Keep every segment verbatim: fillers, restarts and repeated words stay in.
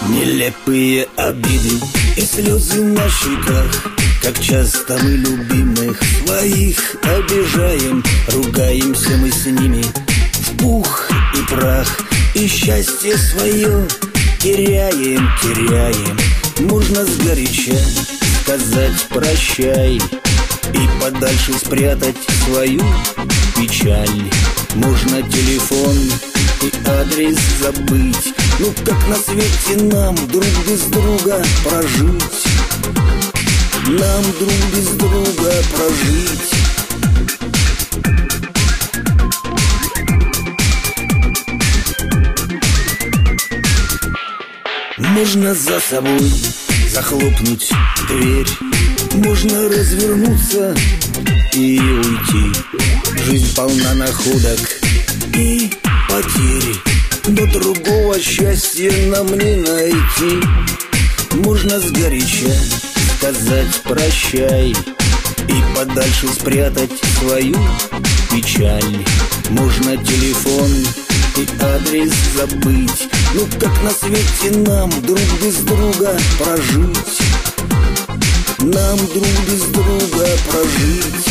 Нелепые обиды и слезы на щеках. Как часто мы любимых своих обижаем, ругаемся мы с ними в пух и прах, и счастье свое теряем, теряем. Можно сгоряча сказать прощай и подальше спрятать свою печаль. Можно телефон и адрес забыть. Ну как на свете нам друг без друга прожить? Нам друг без друга прожить. Можно за собой захлопнуть дверь, можно развернуться и уйти. Жизнь полна находок и потерь, но другого счастья нам не найти. Можно сгоряча сказать прощай и подальше спрятать свою печаль. Можно телефон и адрес забыть. Ну как на свете нам друг без друга прожить? Нам друг без друга прожить.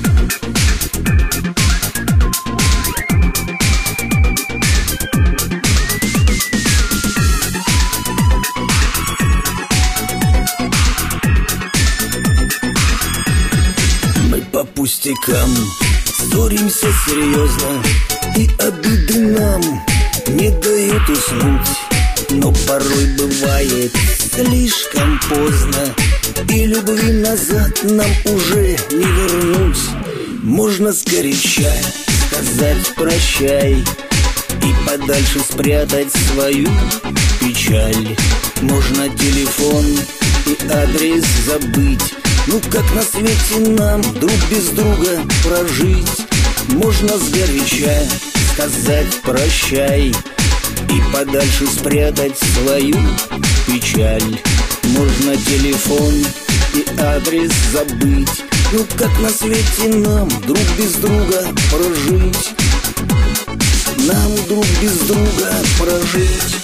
Мы по пустякам ссоримся серьезно, и обиды нам не дают уснуть. Но порой бывает слишком поздно, и любви назад нам уже не вернуть. Можно сгоряча сказать прощай и подальше спрятать свою печаль. Можно телефон и адрес забыть. Ну как на свете нам друг без друга прожить? Можно сгоряча сказать прощай и подальше спрятать свою печаль. Можно телефон и адрес забыть. Ну как на свете нам друг без друга прожить? Нам друг без друга прожить.